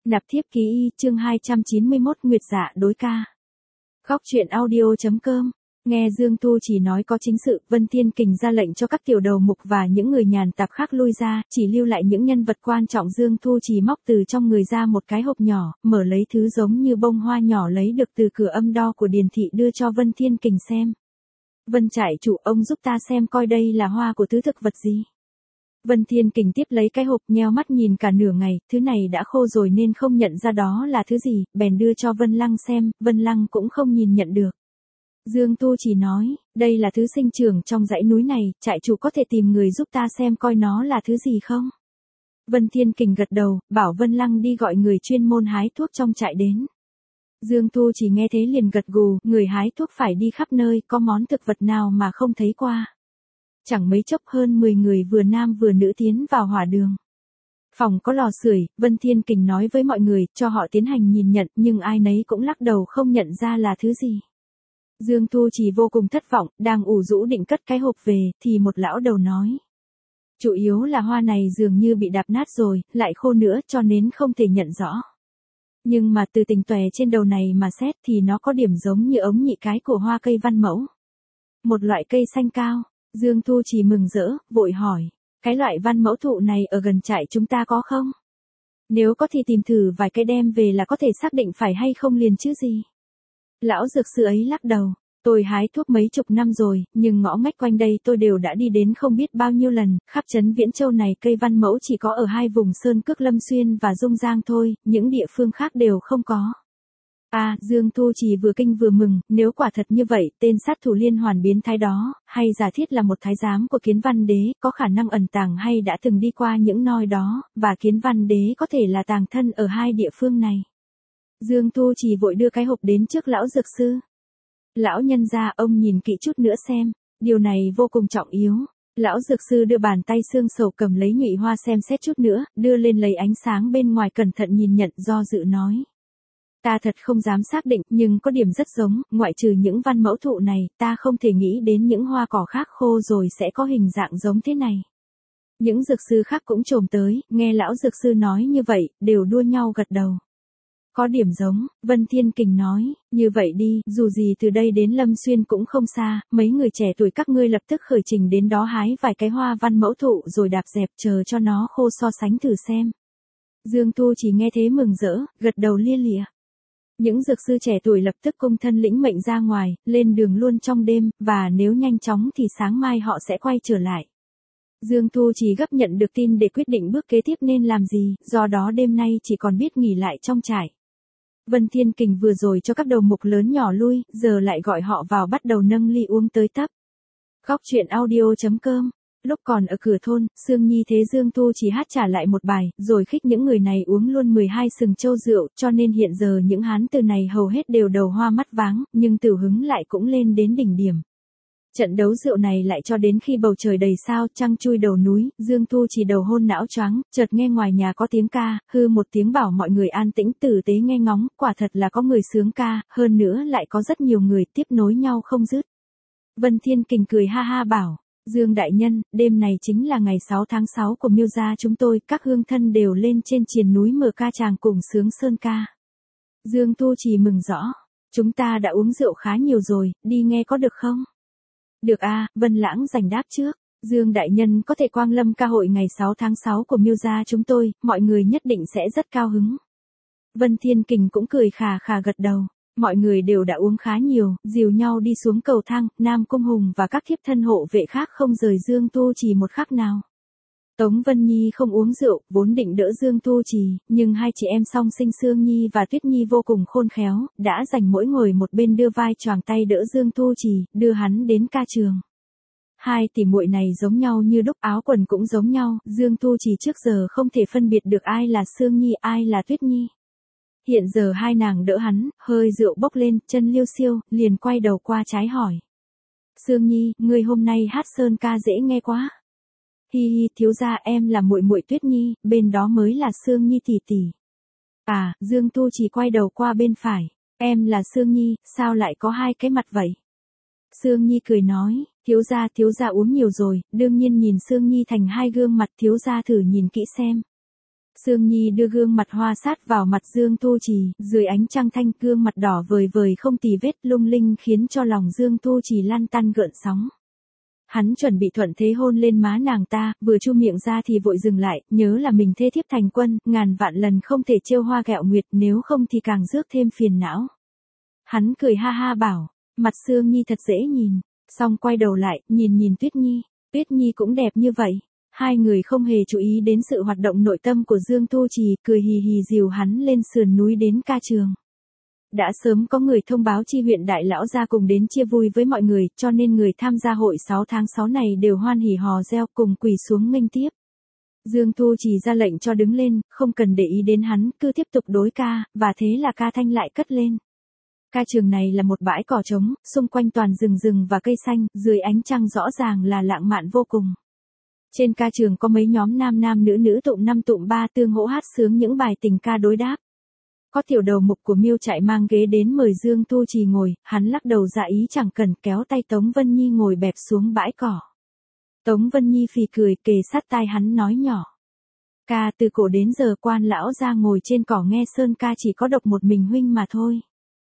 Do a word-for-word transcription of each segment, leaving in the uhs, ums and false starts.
Nạp thiếp ký y chương hai trăm chín mươi mốt Nguyệt Dạ đối ca. Góc truyện audio.com. Nghe Dương Thu Chỉ nói có chính sự, Vân Thiên Kình ra lệnh cho các tiểu đầu mục và những người nhàn tạp khác lui ra, chỉ lưu lại những nhân vật quan trọng. Dương Thu Chỉ móc từ trong người ra một cái hộp nhỏ, mở lấy thứ giống như bông hoa nhỏ lấy được từ cửa âm đo của Điền thị đưa cho Vân Thiên Kình xem. Vân trại chủ, ông giúp ta xem coi đây là hoa của thứ thực vật gì. Vân Thiên Kình tiếp lấy cái hộp, nheo mắt nhìn cả nửa ngày, thứ này đã khô rồi nên không nhận ra đó là thứ gì, bèn đưa cho Vân Lăng xem, Vân Lăng cũng không nhìn nhận được. Dương Tu Chỉ nói, đây là thứ sinh trưởng trong dãy núi này, trại chủ có thể tìm người giúp ta xem coi nó là thứ gì không? Vân Thiên Kình gật đầu, bảo Vân Lăng đi gọi người chuyên môn hái thuốc trong trại đến. Dương Tu Chỉ nghe thế liền gật gù, người hái thuốc phải đi khắp nơi, có món thực vật nào mà không thấy qua. Chẳng mấy chốc hơn mười người vừa nam vừa nữ tiến vào hỏa đường. Phòng có lò sưởi, Vân Thiên Kình nói với mọi người, cho họ tiến hành nhìn nhận, nhưng ai nấy cũng lắc đầu không nhận ra là thứ gì. Dương Thu Chỉ vô cùng thất vọng, đang ủ rũ định cất cái hộp về, thì một lão đầu nói. Chủ yếu là hoa này dường như bị đạp nát rồi, lại khô nữa cho nên không thể nhận rõ. Nhưng mà từ tình tòe trên đầu này mà xét thì nó có điểm giống như ống nhị cái của hoa cây văn mẫu. Một loại cây xanh cao. Dương Thu Chỉ mừng rỡ, vội hỏi, cái loại văn mẫu thụ này ở gần trại chúng ta có không? Nếu có thì tìm thử vài cây đem về là có thể xác định phải hay không liền chứ gì. Lão dược sư ấy lắc đầu, tôi hái thuốc mấy chục năm rồi, nhưng ngõ ngách quanh đây tôi đều đã đi đến không biết bao nhiêu lần, khắp trấn Viễn Châu này cây văn mẫu chỉ có ở hai vùng Sơn Cước Lâm Xuyên và Dung Giang thôi, những địa phương khác đều không có. À, Dương Thu Chỉ vừa kinh vừa mừng, nếu quả thật như vậy, tên sát thủ liên hoàn biến thái đó, hay giả thiết là một thái giám của Kiến Văn Đế, có khả năng ẩn tàng hay đã từng đi qua những nơi đó, và Kiến Văn Đế có thể là tàng thân ở hai địa phương này. Dương Thu Chỉ vội đưa cái hộp đến trước lão dược sư. Lão nhân gia, ông nhìn kỹ chút nữa xem, điều này vô cùng trọng yếu. Lão dược sư đưa bàn tay xương sầu cầm lấy nhụy hoa xem xét chút nữa, đưa lên lấy ánh sáng bên ngoài cẩn thận nhìn nhận, do dự nói. Ta thật không dám xác định, nhưng có điểm rất giống, ngoại trừ những văn mẫu thụ này, ta không thể nghĩ đến những hoa cỏ khác khô rồi sẽ có hình dạng giống thế này. Những dược sư khác cũng chồm tới, nghe lão dược sư nói như vậy, đều đua nhau gật đầu. Có điểm giống, Vân Thiên Kình nói, như vậy đi, dù gì từ đây đến Lâm Xuyên cũng không xa, mấy người trẻ tuổi các ngươi lập tức khởi trình đến đó hái vài cái hoa văn mẫu thụ rồi đạp dẹp chờ cho nó khô so sánh thử xem. Dương Thu Chỉ nghe thế mừng rỡ, gật đầu lia lịa. Những dược sư trẻ tuổi lập tức cung thân lĩnh mệnh ra ngoài, lên đường luôn trong đêm, và nếu nhanh chóng thì sáng mai họ sẽ quay trở lại. Dương Thu Chỉ gấp nhận được tin để quyết định bước kế tiếp nên làm gì, do đó đêm nay chỉ còn biết nghỉ lại trong trại. Vân Thiên Kình vừa rồi cho các đầu mục lớn nhỏ lui, giờ lại gọi họ vào bắt đầu nâng ly uống tới tấp. Góc truyện audio.com. Lúc còn ở cửa thôn, Sương Nhi thế Dương Thu Chỉ hát trả lại một bài, rồi khích những người này uống luôn mười hai sừng châu rượu, cho nên hiện giờ những hán từ này hầu hết đều đầu hoa mắt váng, nhưng tử hứng lại cũng lên đến đỉnh điểm. Trận đấu rượu này lại cho đến khi bầu trời đầy sao, trăng chui đầu núi, Dương Thu Chỉ đầu hôn não choáng, chợt nghe ngoài nhà có tiếng ca, hư một tiếng bảo mọi người an tĩnh tử tế nghe ngóng, quả thật là có người sướng ca, hơn nữa lại có rất nhiều người tiếp nối nhau không dứt. Vân Thiên Kình cười ha ha bảo. Dương đại nhân, đêm này chính là ngày sáu tháng sáu của Miêu gia chúng tôi, các hương thân đều lên trên triền núi mở ca tràng cùng sướng sơn ca. Dương Thu Chỉ mừng rõ, chúng ta đã uống rượu khá nhiều rồi, đi nghe có được không? Được a, à, Vân Lãng giành đáp trước, Dương đại nhân có thể quang lâm ca hội ngày sáu tháng sáu của Miêu gia chúng tôi, mọi người nhất định sẽ rất cao hứng. Vân Thiên Kình cũng cười khà khà gật đầu. Mọi người đều đã uống khá nhiều, dìu nhau đi xuống cầu thang, Nam Cung Hùng và các thiếp thân hộ vệ khác không rời Dương Tu Chỉ một khắc nào. Tống Vân Nhi không uống rượu, vốn định đỡ Dương Tu Chỉ, nhưng hai chị em song sinh Sương Nhi và Tuyết Nhi vô cùng khôn khéo, đã dành mỗi ngồi một bên đưa vai choàng tay đỡ Dương Tu Chỉ, đưa hắn đến ca trường. Hai tỷ muội này giống nhau như đúc, áo quần cũng giống nhau, Dương Tu Chỉ trước giờ không thể phân biệt được ai là Sương Nhi ai là Tuyết Nhi. Hiện giờ hai nàng đỡ hắn, hơi rượu bốc lên, chân liêu xiêu, liền quay đầu qua trái hỏi. Sương Nhi, ngươi hôm nay hát sơn ca dễ nghe quá. Hi hi, thiếu gia em là muội muội Tuyết Nhi, bên đó mới là Sương Nhi tỷ tỷ. À, Dương Tu Chỉ quay đầu qua bên phải. Em là Sương Nhi, sao lại có hai cái mặt vậy? Sương Nhi cười nói, thiếu gia thiếu gia uống nhiều rồi, đương nhiên nhìn Sương Nhi thành hai gương mặt, thiếu gia thử nhìn kỹ xem. Sương Nhi đưa gương mặt hoa sát vào mặt Dương Tu Trì, dưới ánh trăng thanh gương mặt đỏ vời vời không tì vết lung linh khiến cho lòng Dương Tu Trì lăn tăn gợn sóng. Hắn chuẩn bị thuận thế hôn lên má nàng ta, vừa chu miệng ra thì vội dừng lại, nhớ là mình thê thiếp thành quân, ngàn vạn lần không thể trêu hoa ghẹo nguyệt, nếu không thì càng rước thêm phiền não. Hắn cười ha ha bảo, mặt Sương Nhi thật dễ nhìn, xong quay đầu lại, nhìn nhìn Tuyết Nhi, Tuyết Nhi cũng đẹp như vậy. Hai người không hề chú ý đến sự hoạt động nội tâm của Dương Tu Trì, cười hì hì dìu hắn lên sườn núi đến ca trường. Đã sớm có người thông báo chi huyện đại lão gia cùng đến chia vui với mọi người, cho nên người tham gia hội sáu tháng sáu này đều hoan hỉ hò reo cùng quỳ xuống nghênh tiếp. Dương Tu Trì ra lệnh cho đứng lên, không cần để ý đến hắn, cứ tiếp tục đối ca, và thế là ca thanh lại cất lên. Ca trường này là một bãi cỏ trống, xung quanh toàn rừng rừng và cây xanh, dưới ánh trăng rõ ràng là lãng mạn vô cùng. Trên ca trường có mấy nhóm nam nam nữ nữ tụm năm tụm ba tương hỗ hát sướng những bài tình ca đối đáp. Có tiểu đầu mục của Miêu Trại mang ghế đến mời Dương Tu Trì ngồi, hắn lắc đầu dạ ý chẳng cần, kéo tay Tống Vân Nhi ngồi bẹp xuống bãi cỏ. Tống Vân Nhi phì cười kề sát tai hắn nói nhỏ. Ca từ cổ đến giờ quan lão ra ngồi trên cỏ nghe sơn ca chỉ có độc một mình huynh mà thôi.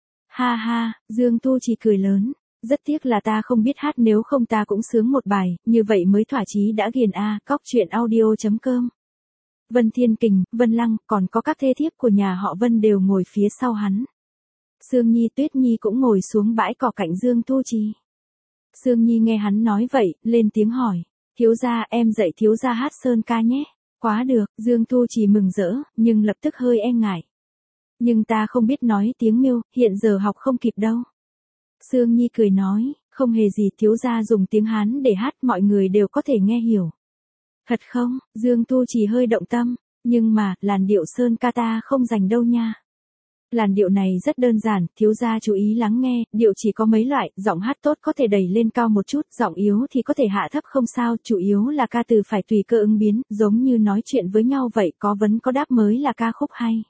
Ha ha, Dương Tu Trì cười lớn. Rất tiếc là ta không biết hát, nếu không ta cũng sướng một bài, như vậy mới thỏa chí đã ghiền a. À, cóc truyện audio chấm com. Vân Thiên Kình, Vân Lăng, còn có các thê thiếp của nhà họ Vân đều ngồi phía sau hắn. Sương Nhi Tuyết Nhi cũng ngồi xuống bãi cỏ cạnh Dương Tu Trì. Sương Nhi nghe hắn nói vậy, lên tiếng hỏi, thiếu gia em dạy thiếu gia hát sơn ca nhé. Quá được, Dương Tu Trì mừng rỡ, nhưng lập tức hơi e ngại. Nhưng ta không biết nói tiếng Miêu, hiện giờ học không kịp đâu. Sương Nhi cười nói, không hề gì, thiếu gia dùng tiếng Hán để hát mọi người đều có thể nghe hiểu. Thật không? Dương Tu Trì hơi động tâm, nhưng mà, làn điệu sơn ca ta không dành đâu nha. Làn điệu này rất đơn giản, thiếu gia chú ý lắng nghe, điệu chỉ có mấy loại, giọng hát tốt có thể đẩy lên cao một chút, giọng yếu thì có thể hạ thấp không sao, chủ yếu là ca từ phải tùy cơ ứng biến, giống như nói chuyện với nhau vậy, có vấn có đáp mới là ca khúc hay.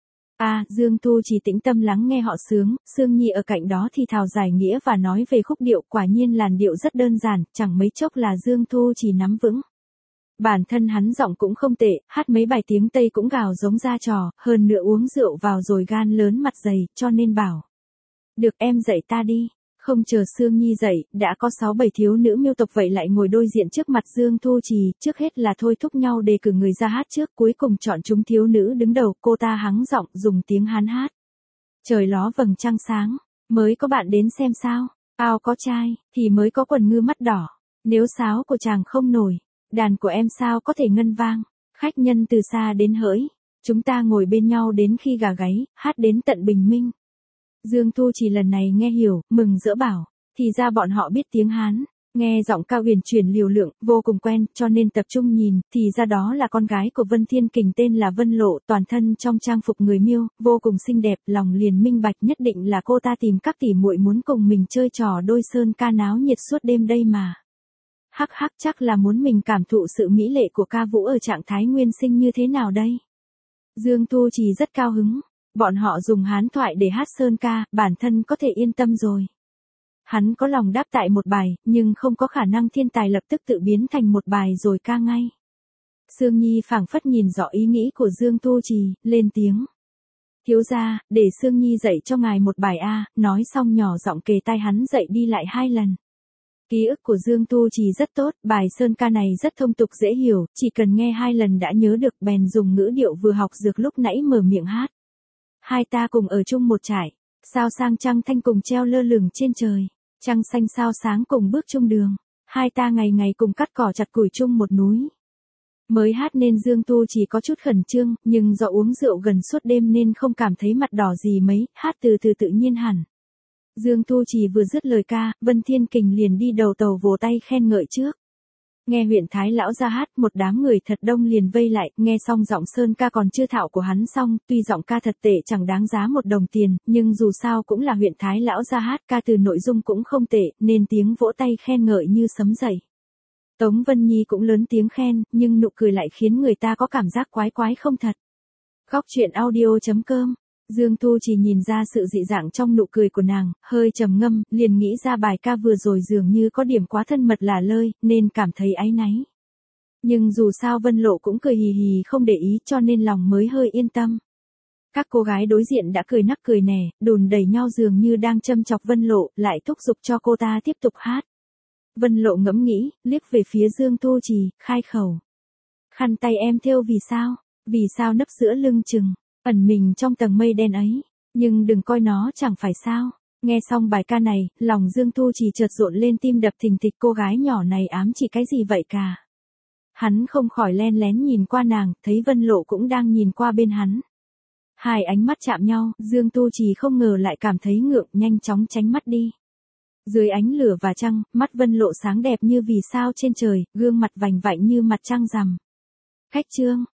À, Dương Tu Trì tĩnh tâm lắng nghe họ sướng, Sương Nhi ở cạnh đó thì thào giải nghĩa và nói về khúc điệu, quả nhiên làn điệu rất đơn giản, chẳng mấy chốc là Dương Tu Trì nắm vững. Bản thân hắn giọng cũng không tệ, hát mấy bài tiếng Tây cũng gào giống ra trò, hơn nữa uống rượu vào rồi gan lớn mặt dày, cho nên bảo. Được em dạy ta đi. Không chờ Sương Nhi dạy, đã có sáu bảy thiếu nữ Miêu tộc vậy lại ngồi đôi diện trước mặt Dương Tu Trì, trước hết là thôi thúc nhau đề cử người ra hát trước, cuối cùng chọn chúng thiếu nữ đứng đầu, cô ta hắng giọng dùng tiếng Hán hát. Trời ló vầng trăng sáng, mới có bạn đến xem sao, ao có trai, thì mới có quần ngư mắt đỏ, nếu sáo của chàng không nổi, đàn của em sao có thể ngân vang, khách nhân từ xa đến hỡi, chúng ta ngồi bên nhau đến khi gà gáy, hát đến tận bình minh. Dương Tu Trì lần này nghe hiểu, mừng rỡ bảo, thì ra bọn họ biết tiếng Hán, nghe giọng cao huyền chuyển liều lượng, vô cùng quen, cho nên tập trung nhìn, thì ra đó là con gái của Vân Thiên Kình tên là Vân Lộ, toàn thân trong trang phục người Miêu, vô cùng xinh đẹp, lòng liền minh bạch nhất định là cô ta tìm các tỷ muội muốn cùng mình chơi trò đôi sơn ca náo nhiệt suốt đêm đây mà. Hắc hắc, chắc là muốn mình cảm thụ sự mỹ lệ của ca vũ ở trạng thái nguyên sinh như thế nào đây. Dương Tu Trì rất cao hứng. Bọn họ dùng Hán thoại để hát sơn ca, bản thân có thể yên tâm rồi. Hắn có lòng đáp tại một bài, nhưng không có khả năng thiên tài lập tức tự biến thành một bài rồi ca ngay. Sương Nhi phảng phất nhìn rõ ý nghĩ của Dương Tu Trì, lên tiếng. Thiếu gia, để Sương Nhi dạy cho ngài một bài a. Nói xong nhỏ giọng kề tai hắn dạy đi lại hai lần. Ký ức của Dương Tu Trì rất tốt, bài sơn ca này rất thông tục dễ hiểu, chỉ cần nghe hai lần đã nhớ được, bèn dùng ngữ điệu vừa học dược lúc nãy mở miệng hát. Hai ta cùng ở chung một trại, sao sang trăng thanh cùng treo lơ lửng trên trời, trăng xanh sao sáng cùng bước chung đường, hai ta ngày ngày cùng cắt cỏ chặt củi chung một núi. Mới hát nên Dương Tu chỉ có chút khẩn trương, nhưng do uống rượu gần suốt đêm nên không cảm thấy mặt đỏ gì mấy, hát từ từ tự nhiên hẳn. Dương Tu chỉ vừa dứt lời ca, Vân Thiên Kình liền đi đầu tàu vỗ tay khen ngợi trước. Nghe huyện Thái lão ra hát, một đám người thật đông liền vây lại, nghe xong giọng sơn ca còn chưa thạo của hắn xong, tuy giọng ca thật tệ chẳng đáng giá một đồng tiền, nhưng dù sao cũng là huyện Thái lão ra hát, ca từ nội dung cũng không tệ, nên tiếng vỗ tay khen ngợi như sấm dậy. Tống Vân Nhi cũng lớn tiếng khen, nhưng nụ cười lại khiến người ta có cảm giác quái quái không thật. Góc truyện audio chấm com. Dương Tu chỉ nhìn ra sự dị dạng trong nụ cười của nàng, hơi trầm ngâm, liền nghĩ ra bài ca vừa rồi dường như có điểm quá thân mật lả lơi, nên cảm thấy áy náy. Nhưng dù sao Vân Lộ cũng cười hì hì không để ý cho nên lòng mới hơi yên tâm. Các cô gái đối diện đã cười nắc cười nẻ, đùn đẩy nhau dường như đang châm chọc Vân Lộ, lại thúc giục cho cô ta tiếp tục hát. Vân Lộ ngẫm nghĩ, liếc về phía Dương Tu Trì, khai khẩu. Khăn tay em thêu vì sao? Vì sao nấp giữa lưng chừng, ẩn mình trong tầng mây đen ấy, nhưng đừng coi nó chẳng phải sao. Nghe xong bài ca này, lòng Dương Tu Trì chợt rộn lên tim đập thình thịch, cô gái nhỏ này ám chỉ cái gì vậy cả. Hắn không khỏi len lén nhìn qua nàng, thấy Vân Lộ cũng đang nhìn qua bên hắn. Hai ánh mắt chạm nhau, Dương Tu Trì không ngờ lại cảm thấy ngượng, nhanh chóng tránh mắt đi. Dưới ánh lửa và trăng, mắt Vân Lộ sáng đẹp như vì sao trên trời, gương mặt vành vạnh như mặt trăng rằm. Khách trương,